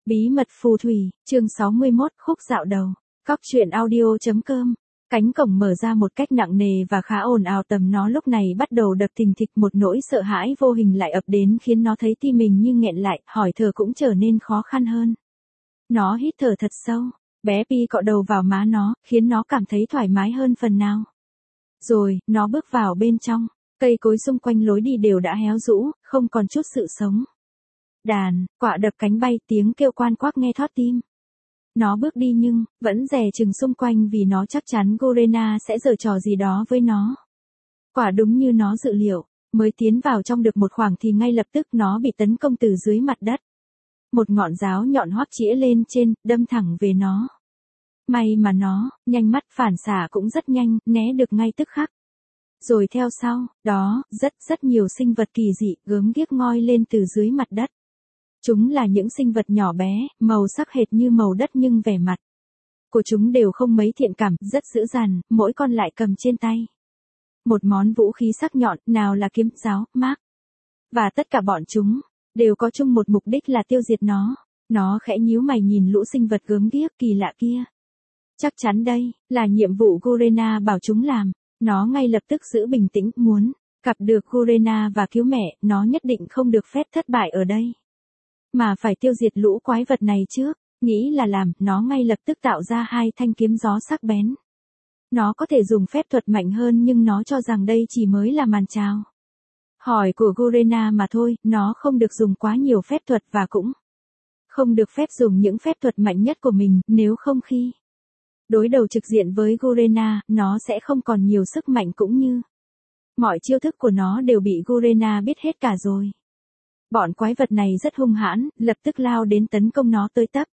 Bí mật phù thủy, chương 61, khúc dạo đầu. Cóc truyện audio.com. Cánh cổng mở ra một cách nặng nề và khá ồn ào, tầm nó lúc này bắt đầu đập thình thịch, một nỗi sợ hãi vô hình lại ập đến khiến nó thấy tim mình như nghẹn lại, hỏi thở cũng trở nên khó khăn hơn. Nó hít thở thật sâu, bé Pi cọ đầu vào má nó, khiến nó cảm thấy thoải mái hơn phần nào. Rồi, nó bước vào bên trong, cây cối xung quanh lối đi đều đã héo rũ, không còn chút sự sống. Đàn, quạ đập cánh bay, tiếng kêu quan quắc nghe thót tim. Nó bước đi nhưng, vẫn dè chừng xung quanh vì nó chắc chắn Gurena sẽ giở trò gì đó với nó. Quả đúng như nó dự liệu, mới tiến vào trong được một khoảng thì ngay lập tức nó bị tấn công từ dưới mặt đất. Một ngọn giáo nhọn hoắt chĩa lên trên, đâm thẳng về nó. May mà nó, nhanh mắt phản xạ cũng rất nhanh, né được ngay tức khắc. Rồi theo sau, đó, rất nhiều sinh vật kỳ dị, gớm ghiếc ngoi lên từ dưới mặt đất. Chúng là những sinh vật nhỏ bé, màu sắc hệt như màu đất nhưng vẻ mặt của chúng đều không mấy thiện cảm, rất dữ dằn, mỗi con lại cầm trên tay một món vũ khí sắc nhọn, nào là kiếm, giáo, mác. Và tất cả bọn chúng đều có chung một mục đích là tiêu diệt nó. Nó khẽ nhíu mày nhìn lũ sinh vật gớm ghiếc kỳ lạ kia. Chắc chắn đây là nhiệm vụ Gurena bảo chúng làm. Nó ngay lập tức giữ bình tĩnh, muốn gặp được Gurena và cứu mẹ, nó nhất định không được phép thất bại ở đây. Mà phải tiêu diệt lũ quái vật này trước. Nghĩ là làm, nó ngay lập tức tạo ra 2 thanh kiếm gió sắc bén. Nó có thể dùng phép thuật mạnh hơn nhưng nó cho rằng đây chỉ mới là màn chào hỏi của Gurena mà thôi, nó không được dùng quá nhiều phép thuật và cũng không được phép dùng những phép thuật mạnh nhất của mình, nếu không khi đối đầu trực diện với Gurena, nó sẽ không còn nhiều sức mạnh cũng như mọi chiêu thức của nó đều bị Gurena biết hết cả rồi. Bọn quái vật này rất hung hãn, lập tức lao đến tấn công nó tới tấp.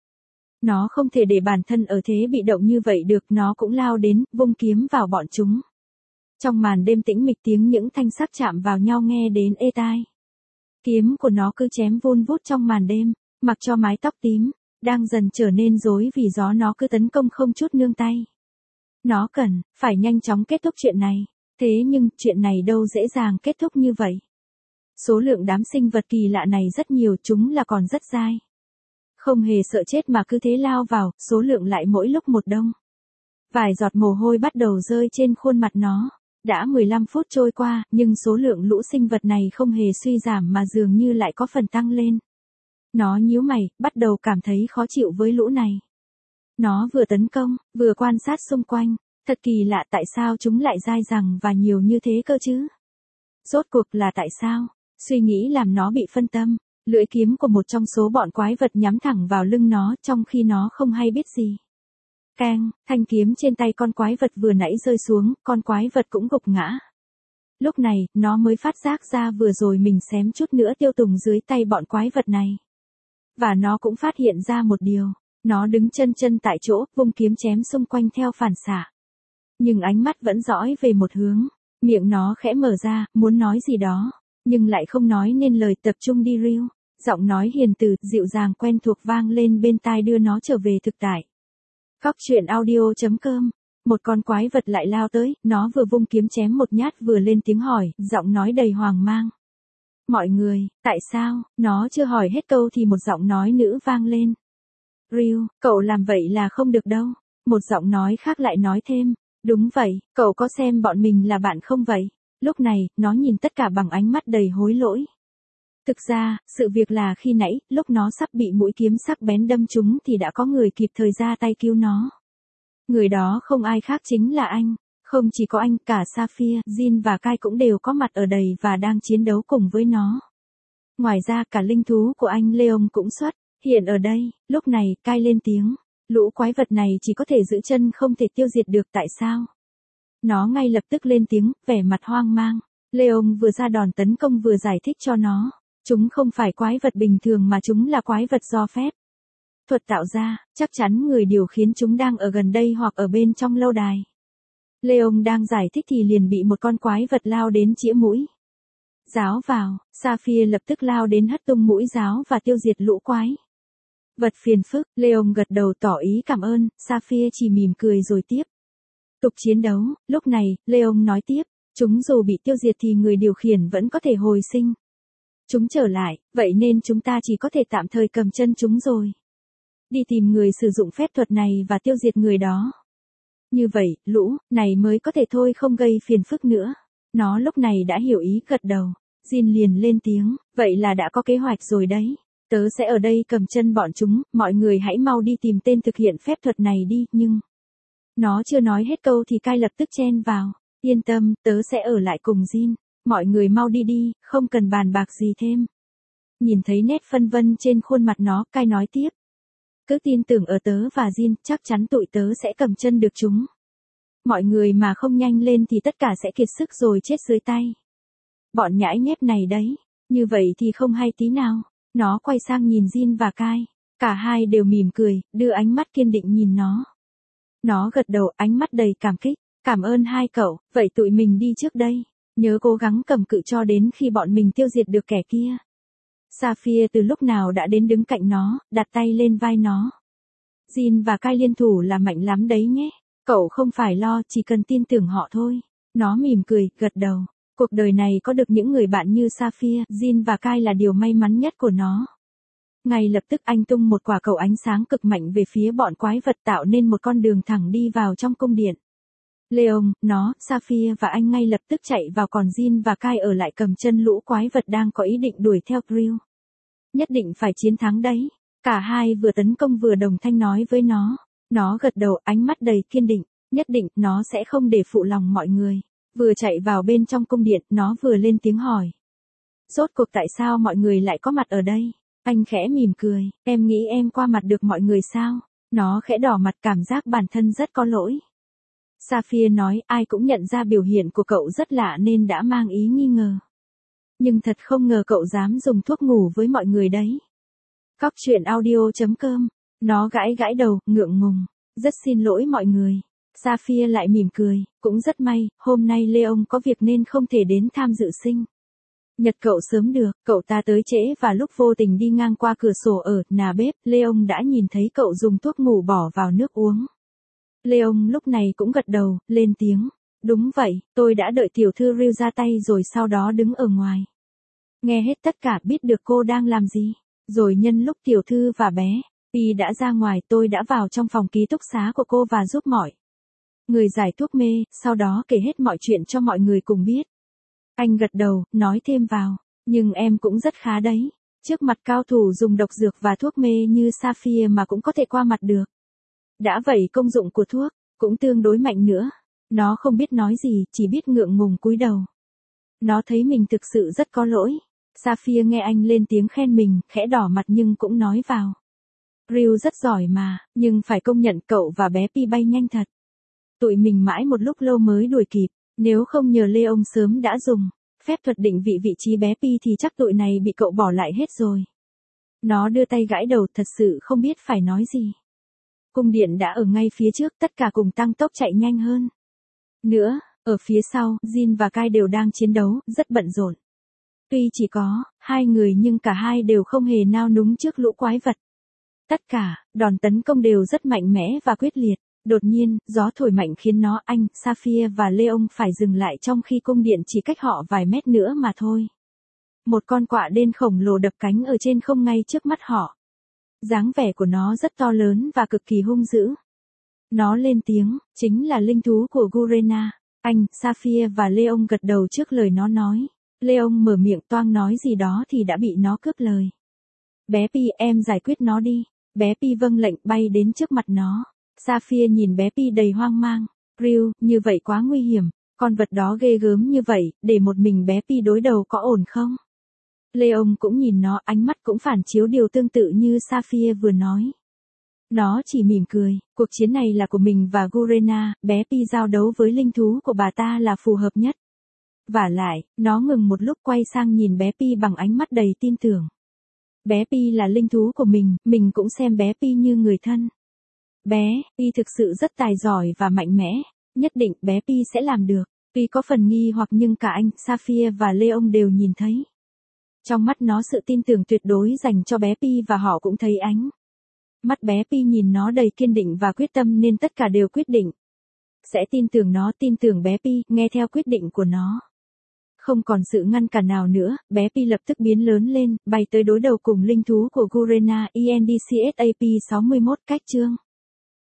Nó không thể để bản thân ở thế bị động như vậy được, nó cũng lao đến, vung kiếm vào bọn chúng. Trong màn đêm tĩnh mịch, tiếng những thanh sắc chạm vào nhau nghe đến ê tai. Kiếm của nó cứ chém vun vút trong màn đêm, mặc cho mái tóc tím đang dần trở nên rối vì gió, nó cứ tấn công không chút nương tay. Nó cần phải nhanh chóng kết thúc chuyện này, thế nhưng chuyện này đâu dễ dàng kết thúc như vậy. Số lượng đám sinh vật kỳ lạ này rất nhiều, chúng là còn rất dai. Không hề sợ chết mà cứ thế lao vào, số lượng lại mỗi lúc một đông. Vài giọt mồ hôi bắt đầu rơi trên khuôn mặt nó. Đã 15 phút trôi qua, nhưng số lượng lũ sinh vật này không hề suy giảm mà dường như lại có phần tăng lên. Nó nhíu mày, bắt đầu cảm thấy khó chịu với lũ này. Nó vừa tấn công, vừa quan sát xung quanh. Thật kỳ lạ, tại sao chúng lại dai dẳng và nhiều như thế cơ chứ? Rốt cuộc là tại sao? Suy nghĩ làm nó bị phân tâm. Lưỡi kiếm của một trong số bọn quái vật nhắm thẳng vào lưng nó, trong khi nó không hay biết gì. Keng, thanh kiếm trên tay con quái vật vừa nãy rơi xuống, con quái vật cũng gục ngã. Lúc này, nó mới phát giác ra vừa rồi mình xém chút nữa tiêu tùng dưới tay bọn quái vật này. Và nó cũng phát hiện ra một điều. Nó đứng chân tại chỗ, vung kiếm chém xung quanh theo phản xạ. Nhưng ánh mắt vẫn dõi về một hướng. Miệng nó khẽ mở ra, muốn nói gì đó, nhưng lại không nói nên lời. Tập trung đi Ryu. Giọng nói hiền từ, dịu dàng quen thuộc vang lên bên tai đưa nó trở về thực tại. Cóc truyện audio.com. Một con quái vật lại lao tới, nó vừa vung kiếm chém một nhát vừa lên tiếng hỏi, giọng nói đầy hoang mang. Mọi người, tại sao? Nó chưa hỏi hết câu thì một giọng nói nữ vang lên. Ryu, cậu làm vậy là không được đâu. Một giọng nói khác lại nói thêm. Đúng vậy, cậu có xem bọn mình là bạn không vậy? Lúc này, nó nhìn tất cả bằng ánh mắt đầy hối lỗi. Thực ra, sự việc là khi nãy, lúc nó sắp bị mũi kiếm sắc bén đâm trúng thì đã có người kịp thời ra tay cứu nó. Người đó không ai khác chính là anh. Không chỉ có anh, cả Sapphire, Jin và Kai cũng đều có mặt ở đây và đang chiến đấu cùng với nó. Ngoài ra cả linh thú của anh Leon cũng xuất hiện ở đây. Lúc này, Kai lên tiếng. Lũ quái vật này chỉ có thể giữ chân không thể tiêu diệt được, tại sao? Nó ngay lập tức lên tiếng, vẻ mặt hoang mang. Leon vừa ra đòn tấn công vừa giải thích cho nó. Chúng không phải quái vật bình thường mà chúng là quái vật do phép thuật tạo ra, chắc chắn người điều khiển chúng đang ở gần đây hoặc ở bên trong lâu đài. Leon đang giải thích thì liền bị một con quái vật lao đến chĩa mũi giáo vào. Sapphire lập tức lao đến hất tung mũi giáo và tiêu diệt lũ quái vật phiền phức. Leon gật đầu tỏ ý cảm ơn, Sapphire chỉ mỉm cười rồi tiếp tục chiến đấu. Lúc này, Leon nói tiếp, chúng dù bị tiêu diệt thì người điều khiển vẫn có thể hồi sinh chúng trở lại, vậy nên chúng ta chỉ có thể tạm thời cầm chân chúng rồi. đi tìm người sử dụng phép thuật này và tiêu diệt người đó. Như vậy, lũ này mới có thể thôi không gây phiền phức nữa. Nó lúc này đã hiểu ý, gật đầu. Jin liền lên tiếng, vậy là đã có kế hoạch rồi đấy. Tớ sẽ ở đây cầm chân bọn chúng, mọi người hãy mau đi tìm tên thực hiện phép thuật này đi, nhưng... Nó chưa nói hết câu thì Kai lập tức chen vào. Yên tâm, tớ sẽ ở lại cùng Jin. Mọi người mau đi đi, không cần bàn bạc gì thêm. Nhìn thấy nét phân vân trên khuôn mặt nó, Kai nói tiếp. Cứ tin tưởng ở tớ và Jin, chắc chắn tụi tớ sẽ cầm chân được chúng. Mọi người mà không nhanh lên thì tất cả sẽ kiệt sức rồi chết dưới tay. Bọn nhãi nhép này đấy, như vậy thì không hay tí nào. Nó quay sang nhìn Jin và Kai. Cả hai đều mỉm cười, đưa ánh mắt kiên định nhìn nó. Nó gật đầu, ánh mắt đầy cảm kích. Cảm ơn hai cậu, vậy tụi mình đi trước đây. Nhớ cố gắng cầm cự cho đến khi bọn mình tiêu diệt được kẻ kia. Sapphire từ lúc nào đã đến đứng cạnh nó, đặt tay lên vai nó. Jin và Kai liên thủ là mạnh lắm đấy nhé. Cậu không phải lo, chỉ cần tin tưởng họ thôi. Nó mỉm cười, gật đầu. Cuộc đời này có được những người bạn như Sapphire, Jin và Kai là điều may mắn nhất của nó. Ngay lập tức anh tung một quả cầu ánh sáng cực mạnh về phía bọn quái vật tạo nên một con đường thẳng đi vào trong cung điện. Leon, nó, Sapphire và anh ngay lập tức chạy vào còn Jin và Kai ở lại cầm chân lũ quái vật đang có ý định đuổi theo Grill. Nhất định phải chiến thắng đấy. Cả hai vừa tấn công vừa đồng thanh nói với nó. Nó gật đầu, ánh mắt đầy kiên định. Nhất định, nó sẽ không để phụ lòng mọi người. Vừa chạy vào bên trong cung điện, nó vừa lên tiếng hỏi. Rốt cuộc tại sao mọi người lại có mặt ở đây? Anh khẽ mỉm cười, em nghĩ em qua mặt được mọi người sao? Nó khẽ đỏ mặt, cảm giác bản thân rất có lỗi. Sapphire nói, ai cũng nhận ra biểu hiện của cậu rất lạ nên đã mang ý nghi ngờ. Nhưng thật không ngờ cậu dám dùng thuốc ngủ với mọi người đấy. Cóc truyện audio.com. Nó gãi gãi đầu, ngượng ngùng. Rất xin lỗi mọi người. Sapphire lại mỉm cười, cũng rất may, hôm nay Leon có việc nên không thể đến tham dự sinh nhật cậu sớm được, cậu ta tới trễ và lúc vô tình đi ngang qua cửa sổ ở nhà bếp, Leon đã nhìn thấy cậu dùng thuốc ngủ bỏ vào nước uống. Leon lúc này cũng gật đầu, lên tiếng. Đúng vậy, tôi đã đợi tiểu thư Ryu ra tay rồi sau đó đứng ở ngoài. Nghe hết tất cả, biết được cô đang làm gì. Rồi nhân lúc tiểu thư và bé Pi đã ra ngoài, tôi đã vào trong phòng ký túc xá của cô và giúp mọi người giải thuốc mê, sau đó kể hết mọi chuyện cho mọi người cùng biết. Anh gật đầu, nói thêm vào, nhưng em cũng rất khá đấy. Trước mặt cao thủ dùng độc dược và thuốc mê như Sapphire mà cũng có thể qua mặt được. Đã vậy công dụng của thuốc cũng tương đối mạnh nữa. Nó không biết nói gì, chỉ biết ngượng ngùng cúi đầu. Nó thấy mình thực sự rất có lỗi. Sapphire nghe anh lên tiếng khen mình, khẽ đỏ mặt nhưng cũng nói vào. Ryu rất giỏi mà, nhưng phải công nhận cậu và bé Pi bay nhanh thật. Tụi mình mãi một lúc lâu mới đuổi kịp, nếu không nhờ Leon sớm đã dùng phép thuật định vị trí bé Pi thì chắc tụi này bị cậu bỏ lại hết rồi. Nó đưa tay gãi đầu, thật sự không biết phải nói gì. Cung điện đã ở ngay phía trước, tất cả cùng tăng tốc chạy nhanh hơn. Nữa, ở phía sau, Jin và Kai đều đang chiến đấu, rất bận rộn. Tuy chỉ có hai người nhưng cả hai đều không hề nao núng trước lũ quái vật. Tất cả, đòn tấn công đều rất mạnh mẽ và quyết liệt. Đột nhiên, gió thổi mạnh khiến nó, anh, Sapphire và Leon phải dừng lại trong khi cung điện chỉ cách họ vài mét nữa mà thôi. Một con quạ đen khổng lồ đập cánh ở trên không ngay trước mắt họ. Dáng vẻ của nó rất to lớn và cực kỳ hung dữ. Nó lên tiếng, chính là linh thú của Gurena. Anh, Sapphire và Leon gật đầu trước lời nó nói. Leon mở miệng toang nói gì đó thì đã bị nó cướp lời. Bé Pi, em giải quyết nó đi. Bé Pi vâng lệnh, bay đến trước mặt nó. Sapphire nhìn bé Pi đầy hoang mang. Ryu, như vậy quá nguy hiểm. Con vật đó ghê gớm như vậy, để một mình bé Pi đối đầu có ổn không? Leon cũng nhìn nó, ánh mắt cũng phản chiếu điều tương tự như Sapphire vừa nói. Nó chỉ mỉm cười, cuộc chiến này là của mình và Gurena, bé Pi giao đấu với linh thú của bà ta là phù hợp nhất. Vả lại, nó ngừng một lúc quay sang nhìn bé Pi bằng ánh mắt đầy tin tưởng. Bé Pi là linh thú của mình cũng xem bé Pi như người thân. Bé Pi thực sự rất tài giỏi và mạnh mẽ, nhất định bé Pi sẽ làm được. Tuy có phần nghi hoặc nhưng cả anh, Sapphire và Leon đều nhìn thấy. Trong mắt nó sự tin tưởng tuyệt đối dành cho bé Pi và họ cũng thấy ánh mắt bé Pi nhìn nó đầy kiên định và quyết tâm nên tất cả đều quyết định sẽ tin tưởng nó, tin tưởng bé Pi, nghe theo quyết định của nó. Không còn sự ngăn cản nào nữa, bé Pi lập tức biến lớn lên, bay tới đối đầu cùng linh thú của Gurena ENDCSAP 61 cách chương.